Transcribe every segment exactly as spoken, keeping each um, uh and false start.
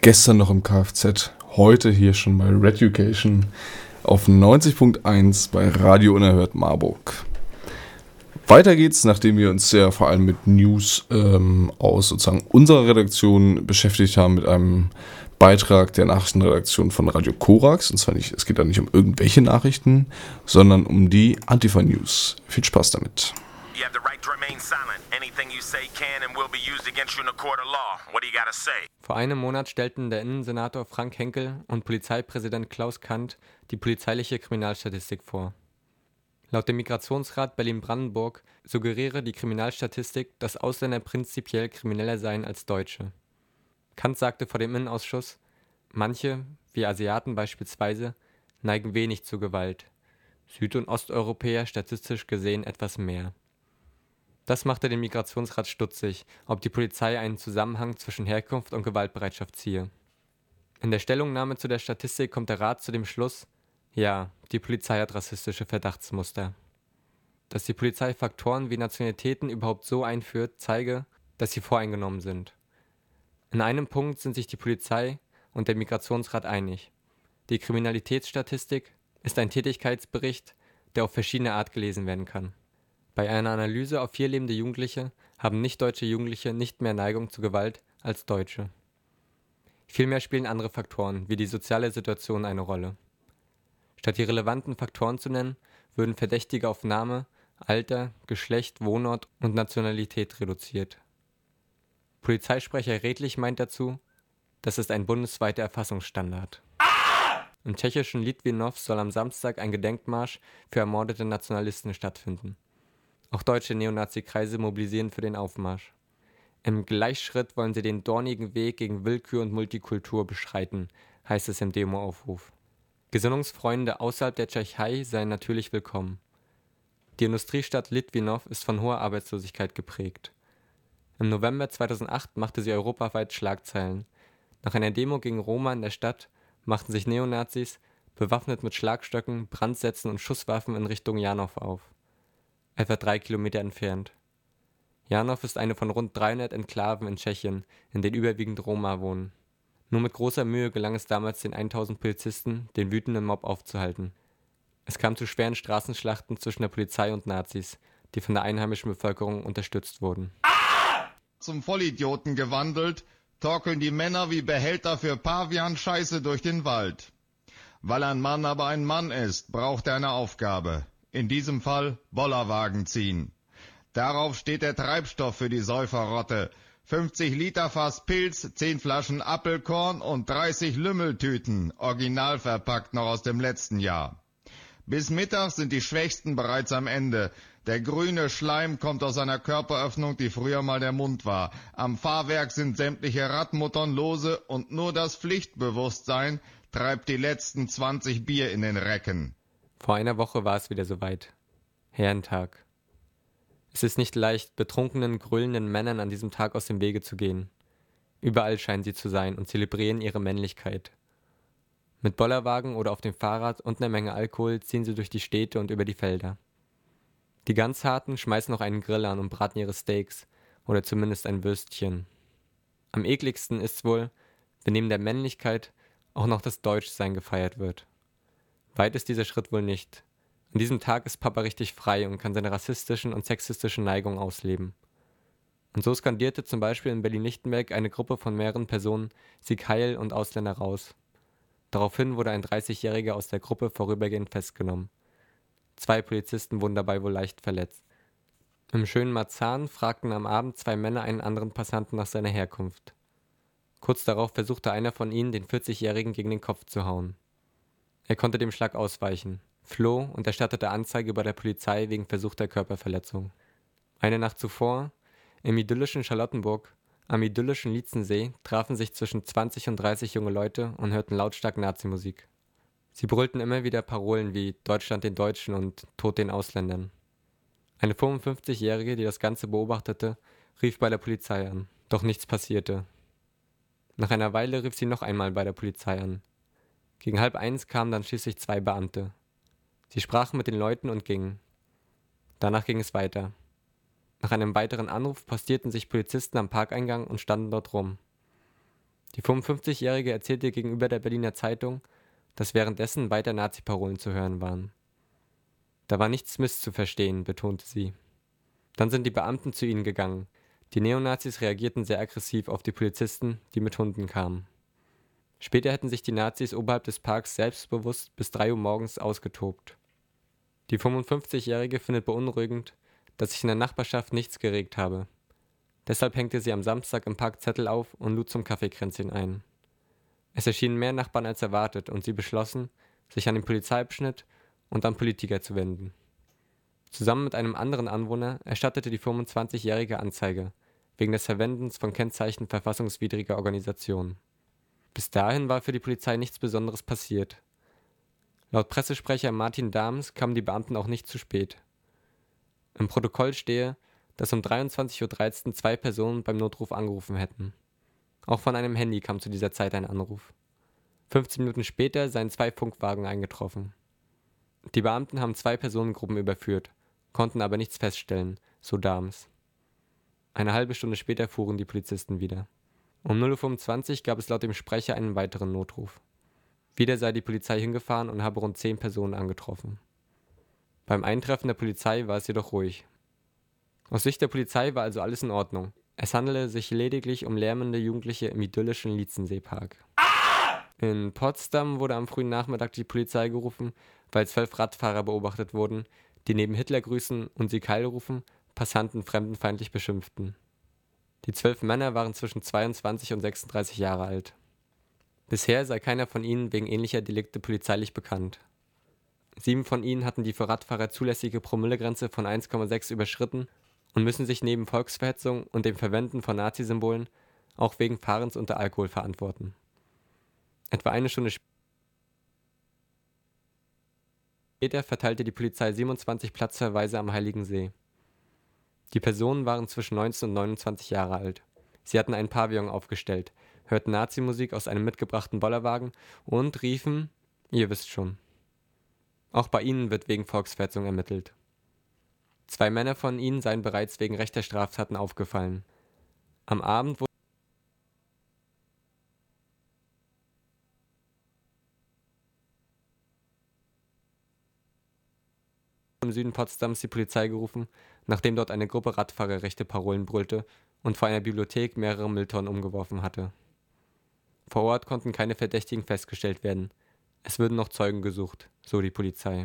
Gestern noch im Kfz, heute hier schon bei Reducation auf neunzig Punkt eins bei Radio Unerhört Marburg. Weiter geht's, nachdem wir uns ja vor allem mit News ähm, aus sozusagen unserer Redaktion beschäftigt haben, mit einem Beitrag der Nachrichtenredaktion von Radio Korax. Und zwar nicht, es geht da nicht um irgendwelche Nachrichten, sondern um die Antifa-News. Viel Spaß damit. You have the right to remain silent. Anything you say can and will be used against you in a court of law. What do you gotta say? Vor einem Monat stellten der Innensenator Frank Henkel und Polizeipräsident Klaus Kandt die polizeiliche Kriminalstatistik vor. Laut dem Migrationsrat Berlin-Brandenburg suggeriere die Kriminalstatistik, dass Ausländer prinzipiell krimineller seien als Deutsche. Kandt sagte vor dem Innenausschuss, manche, wie Asiaten beispielsweise, neigen wenig zu Gewalt, Süd- und Osteuropäer statistisch gesehen etwas mehr. Das machte den Migrationsrat stutzig, ob die Polizei einen Zusammenhang zwischen Herkunft und Gewaltbereitschaft ziehe. In der Stellungnahme zu der Statistik kommt der Rat zu dem Schluss, ja, die Polizei hat rassistische Verdachtsmuster. Dass die Polizei Faktoren wie Nationalitäten überhaupt so einführt, zeige, dass sie voreingenommen sind. In einem Punkt sind sich die Polizei und der Migrationsrat einig. Die Kriminalitätsstatistik ist ein Tätigkeitsbericht, der auf verschiedene Art gelesen werden kann. Bei einer Analyse auf vier lebende Jugendliche haben nicht-deutsche Jugendliche nicht mehr Neigung zu Gewalt als Deutsche. Vielmehr spielen andere Faktoren, wie die soziale Situation, eine Rolle. Statt die relevanten Faktoren zu nennen, würden Verdächtige auf Name, Alter, Geschlecht, Wohnort und Nationalität reduziert. Polizeisprecher Redlich meint dazu, das ist ein bundesweiter Erfassungsstandard. Im tschechischen Litvinov soll am Samstag ein Gedenkmarsch für ermordete Nationalisten stattfinden. Auch deutsche Neonazi-Kreise mobilisieren für den Aufmarsch. Im Gleichschritt wollen sie den dornigen Weg gegen Willkür und Multikultur beschreiten, heißt es im Demoaufruf. Gesinnungsfreunde außerhalb der Tschechei seien natürlich willkommen. Die Industriestadt Litvinov ist von hoher Arbeitslosigkeit geprägt. Im November zweitausendacht machte sie europaweit Schlagzeilen. Nach einer Demo gegen Roma in der Stadt machten sich Neonazis, bewaffnet mit Schlagstöcken, Brandsätzen und Schusswaffen in Richtung Janov auf. Etwa drei Kilometer entfernt. Janov ist eine von rund dreihundert Enklaven in Tschechien, in denen überwiegend Roma wohnen. Nur mit großer Mühe gelang es damals den tausend Polizisten, den wütenden Mob aufzuhalten. Es kam zu schweren Straßenschlachten zwischen der Polizei und Nazis, die von der einheimischen Bevölkerung unterstützt wurden. Zum Vollidioten gewandelt, torkeln die Männer wie Behälter für Pavian-Scheiße durch den Wald. Weil ein Mann aber ein Mann ist, braucht er eine Aufgabe. In diesem Fall Bollerwagen ziehen. Darauf steht der Treibstoff für die Säuferrotte. fünfzig Liter Fass Pilz, zehn Flaschen Apfelkorn und dreißig Lümmeltüten, original verpackt noch aus dem letzten Jahr. Bis Mittag sind die Schwächsten bereits am Ende. Der grüne Schleim kommt aus einer Körperöffnung, die früher mal der Mund war. Am Fahrwerk sind sämtliche Radmuttern lose und nur das Pflichtbewusstsein treibt die letzten zwanzig Bier in den Recken. Vor einer Woche war es wieder soweit. Herrentag. Es ist nicht leicht, betrunkenen, grüllenden Männern an diesem Tag aus dem Wege zu gehen. Überall scheinen sie zu sein und zelebrieren ihre Männlichkeit. Mit Bollerwagen oder auf dem Fahrrad und einer Menge Alkohol ziehen sie durch die Städte und über die Felder. Die ganz Harten schmeißen noch einen Grill an und braten ihre Steaks oder zumindest ein Würstchen. Am ekligsten ist's wohl, wenn neben der Männlichkeit auch noch das Deutschsein gefeiert wird. Weit ist dieser Schritt wohl nicht. An diesem Tag ist Papa richtig frei und kann seine rassistischen und sexistischen Neigungen ausleben. Und so skandierte zum Beispiel in Berlin-Lichtenberg eine Gruppe von mehreren Personen Sieg Heil und Ausländer raus. Daraufhin wurde ein dreißigjähriger aus der Gruppe vorübergehend festgenommen. Zwei Polizisten wurden dabei wohl leicht verletzt. Im schönen Marzahn fragten am Abend zwei Männer einen anderen Passanten nach seiner Herkunft. Kurz darauf versuchte einer von ihnen, den vierzigjährigen gegen den Kopf zu hauen. Er konnte dem Schlag ausweichen, floh und erstattete Anzeige bei der Polizei wegen versuchter Körperverletzung. Eine Nacht zuvor, im idyllischen Charlottenburg, am idyllischen Lietzensee, trafen sich zwischen zwanzig und dreißig junge Leute und hörten lautstark Nazi-Musik. Sie brüllten immer wieder Parolen wie Deutschland den Deutschen und Tod den Ausländern. Eine fünfundfünfzigjährige, die das Ganze beobachtete, rief bei der Polizei an, doch nichts passierte. Nach einer Weile rief sie noch einmal bei der Polizei an. Gegen halb eins kamen dann schließlich zwei Beamte. Sie sprachen mit den Leuten und gingen. Danach ging es weiter. Nach einem weiteren Anruf postierten sich Polizisten am Parkeingang und standen dort rum. Die fünfundfünfzigjährige erzählte gegenüber der Berliner Zeitung, dass währenddessen weiter Nazi-Parolen zu hören waren. Da war nichts misszuverstehen, betonte sie. Dann sind die Beamten zu ihnen gegangen. Die Neonazis reagierten sehr aggressiv auf die Polizisten, die mit Hunden kamen. Später hätten sich die Nazis oberhalb des Parks selbstbewusst bis drei Uhr morgens ausgetobt. Die fünfundfünfzigjährige findet beunruhigend, dass sich in der Nachbarschaft nichts geregt habe. Deshalb hängte sie am Samstag im Park Zettel auf und lud zum Kaffeekränzchen ein. Es erschienen mehr Nachbarn als erwartet und sie beschlossen, sich an den Polizeiabschnitt und an Politiker zu wenden. Zusammen mit einem anderen Anwohner erstattete die fünfundzwanzigjährige Anzeige wegen des Verwendens von Kennzeichen verfassungswidriger Organisationen. Bis dahin war für die Polizei nichts Besonderes passiert. Laut Pressesprecher Martin Dahms kamen die Beamten auch nicht zu spät. Im Protokoll stehe, dass um dreiundzwanzig Uhr dreizehn zwei Personen beim Notruf angerufen hätten. Auch von einem Handy kam zu dieser Zeit ein Anruf. fünfzehn Minuten später seien zwei Funkwagen eingetroffen. Die Beamten haben zwei Personengruppen überführt, konnten aber nichts feststellen, so Dahms. Eine halbe Stunde später fuhren die Polizisten wieder. Um null Uhr fünfundzwanzig gab es laut dem Sprecher einen weiteren Notruf. Wieder sei die Polizei hingefahren und habe rund zehn Personen angetroffen. Beim Eintreffen der Polizei war es jedoch ruhig. Aus Sicht der Polizei war also alles in Ordnung. Es handele sich lediglich um lärmende Jugendliche im idyllischen Lietzenseepark. In Potsdam wurde am frühen Nachmittag die Polizei gerufen, weil zwölf Radfahrer beobachtet wurden, die neben Hitler grüßen und Sieg Heil rufen, Passanten fremdenfeindlich beschimpften. Die zwölf Männer waren zwischen zweiundzwanzig und sechsunddreißig Jahre alt. Bisher sei keiner von ihnen wegen ähnlicher Delikte polizeilich bekannt. Sieben von ihnen hatten die für Radfahrer zulässige Promillegrenze von eins Komma sechs überschritten und müssen sich neben Volksverhetzung und dem Verwenden von Nazisymbolen auch wegen Fahrens unter Alkohol verantworten. Etwa eine Stunde später verteilte die Polizei siebenundzwanzig Platzverweise am Heiligensee. Die Personen waren zwischen neunzehn und neunundzwanzig Jahre alt. Sie hatten einen Pavillon aufgestellt, hörten Nazi-Musik aus einem mitgebrachten Bollerwagen und riefen, ihr wisst schon. Auch bei ihnen wird wegen Volksverhetzung ermittelt. Zwei Männer von ihnen seien bereits wegen rechter Straftaten aufgefallen. Am Abend wurde im Süden Potsdams die Polizei gerufen, nachdem dort eine Gruppe Radfahrer rechte Parolen brüllte und vor einer Bibliothek mehrere Mülltonnen umgeworfen hatte. Vor Ort konnten keine Verdächtigen festgestellt werden. Es würden noch Zeugen gesucht, so die Polizei.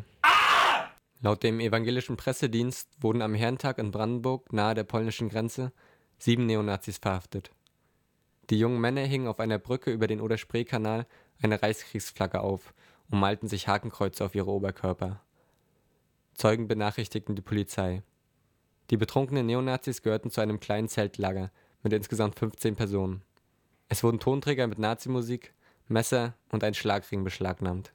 Laut dem evangelischen Pressedienst wurden am Herrentag in Brandenburg, nahe der polnischen Grenze, sieben Neonazis verhaftet. Die jungen Männer hingen auf einer Brücke über den Oder-Spree-Kanal eine Reichskriegsflagge auf und malten sich Hakenkreuze auf ihre Oberkörper. Zeugen benachrichtigten die Polizei. Die betrunkenen Neonazis gehörten zu einem kleinen Zeltlager mit insgesamt fünfzehn Personen. Es wurden Tonträger mit Nazimusik, Messer und ein Schlagring beschlagnahmt.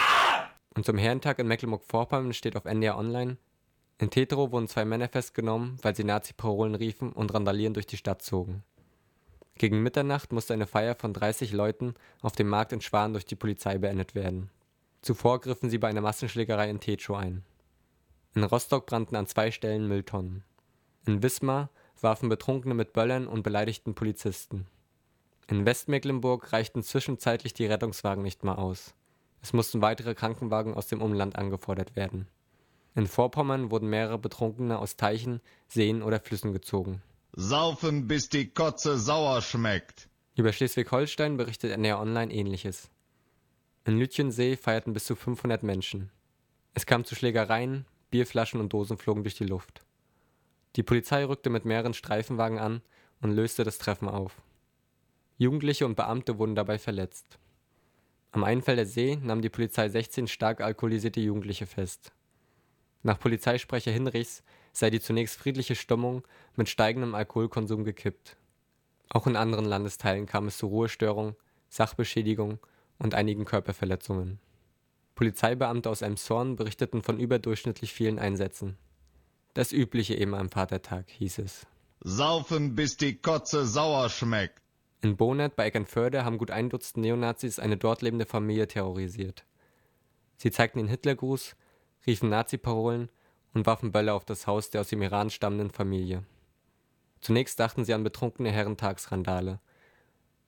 Und zum Herrentag in Mecklenburg-Vorpommern steht auf N D R Online: In Teterow wurden zwei Männer festgenommen, weil sie Nazi-Parolen riefen und randalierend durch die Stadt zogen. Gegen Mitternacht musste eine Feier von dreißig Leuten auf dem Markt in Schwan durch die Polizei beendet werden. Zuvor griffen sie bei einer Massenschlägerei in Techow ein. In Rostock brannten an zwei Stellen Mülltonnen. In Wismar warfen Betrunkene mit Böllern und beleidigten Polizisten. In Westmecklenburg reichten zwischenzeitlich die Rettungswagen nicht mehr aus. Es mussten weitere Krankenwagen aus dem Umland angefordert werden. In Vorpommern wurden mehrere Betrunkene aus Teichen, Seen oder Flüssen gezogen. Saufen, bis die Kotze sauer schmeckt. Über Schleswig-Holstein berichtet N D R Online Ähnliches. In Lütjensee feierten bis zu fünfhundert Menschen. Es kam zu Schlägereien, Bierflaschen und Dosen flogen durch die Luft. Die Polizei rückte mit mehreren Streifenwagen an und löste das Treffen auf. Jugendliche und Beamte wurden dabei verletzt. Am Einfelder See nahm die Polizei sechzehn stark alkoholisierte Jugendliche fest. Nach Polizeisprecher Hinrichs sei die zunächst friedliche Stimmung mit steigendem Alkoholkonsum gekippt. Auch in anderen Landesteilen kam es zu Ruhestörungen, Sachbeschädigung und einigen Körperverletzungen. Polizeibeamte aus Elmshorn berichteten von überdurchschnittlich vielen Einsätzen. Das Übliche eben am Vatertag, hieß es. Saufen, bis die Kotze sauer schmeckt. In Bonert bei Eckernförde haben gut ein Dutzend Neonazis eine dort lebende Familie terrorisiert. Sie zeigten den Hitlergruß, riefen Nazi-Parolen und warfen Böller auf das Haus der aus dem Iran stammenden Familie. Zunächst dachten sie an betrunkene Herrentagsrandale.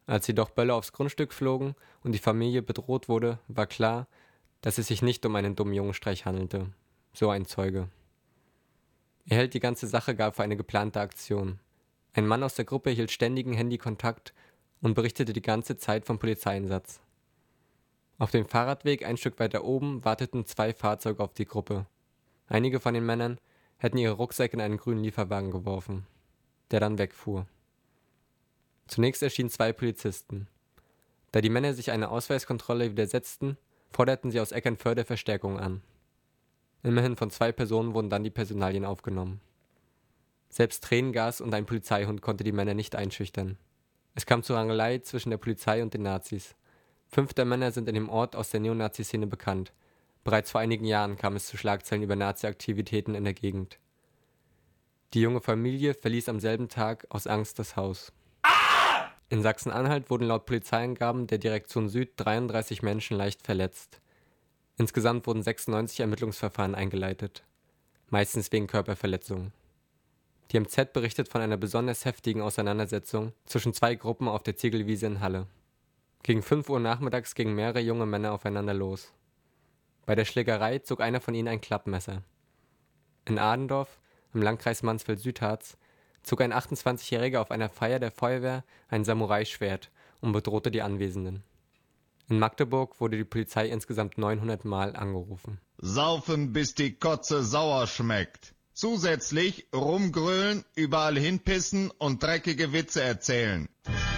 Als jedoch Böller aufs Grundstück flogen und die Familie bedroht wurde, war klar, dass es sich nicht um einen dummen Jungenstreich handelte. So ein Zeuge. Er hält die ganze Sache gar für eine geplante Aktion. Ein Mann aus der Gruppe hielt ständigen Handykontakt und berichtete die ganze Zeit vom Polizeieinsatz. Auf dem Fahrradweg ein Stück weiter oben warteten zwei Fahrzeuge auf die Gruppe. Einige von den Männern hätten ihre Rucksäcke in einen grünen Lieferwagen geworfen, der dann wegfuhr. Zunächst erschienen zwei Polizisten. Da die Männer sich einer Ausweiskontrolle widersetzten, forderten sie aus Eckernförde Verstärkung an. Immerhin von zwei Personen wurden dann die Personalien aufgenommen. Selbst Tränengas und ein Polizeihund konnte die Männer nicht einschüchtern. Es kam zur Rangelei zwischen der Polizei und den Nazis. Fünf der Männer sind in dem Ort aus der Neonazi-Szene bekannt. Bereits vor einigen Jahren kam es zu Schlagzeilen über Nazi-Aktivitäten in der Gegend. Die junge Familie verließ am selben Tag aus Angst das Haus. In Sachsen-Anhalt wurden laut Polizeiangaben der Direktion Süd dreiunddreißig Menschen leicht verletzt. Insgesamt wurden sechsundneunzig Ermittlungsverfahren eingeleitet, meistens wegen Körperverletzungen. Die M Z berichtet von einer besonders heftigen Auseinandersetzung zwischen zwei Gruppen auf der Ziegelwiese in Halle. Gegen fünf Uhr nachmittags gingen mehrere junge Männer aufeinander los. Bei der Schlägerei zog einer von ihnen ein Klappmesser. In Adendorf, im Landkreis Mansfeld-Südharz, zog ein achtundzwanzigjähriger auf einer Feier der Feuerwehr ein Samurai-Schwert und bedrohte die Anwesenden. In Magdeburg wurde die Polizei insgesamt neunhundert Mal angerufen. Saufen, bis die Kotze sauer schmeckt. Zusätzlich rumgrölen, überall hinpissen und dreckige Witze erzählen.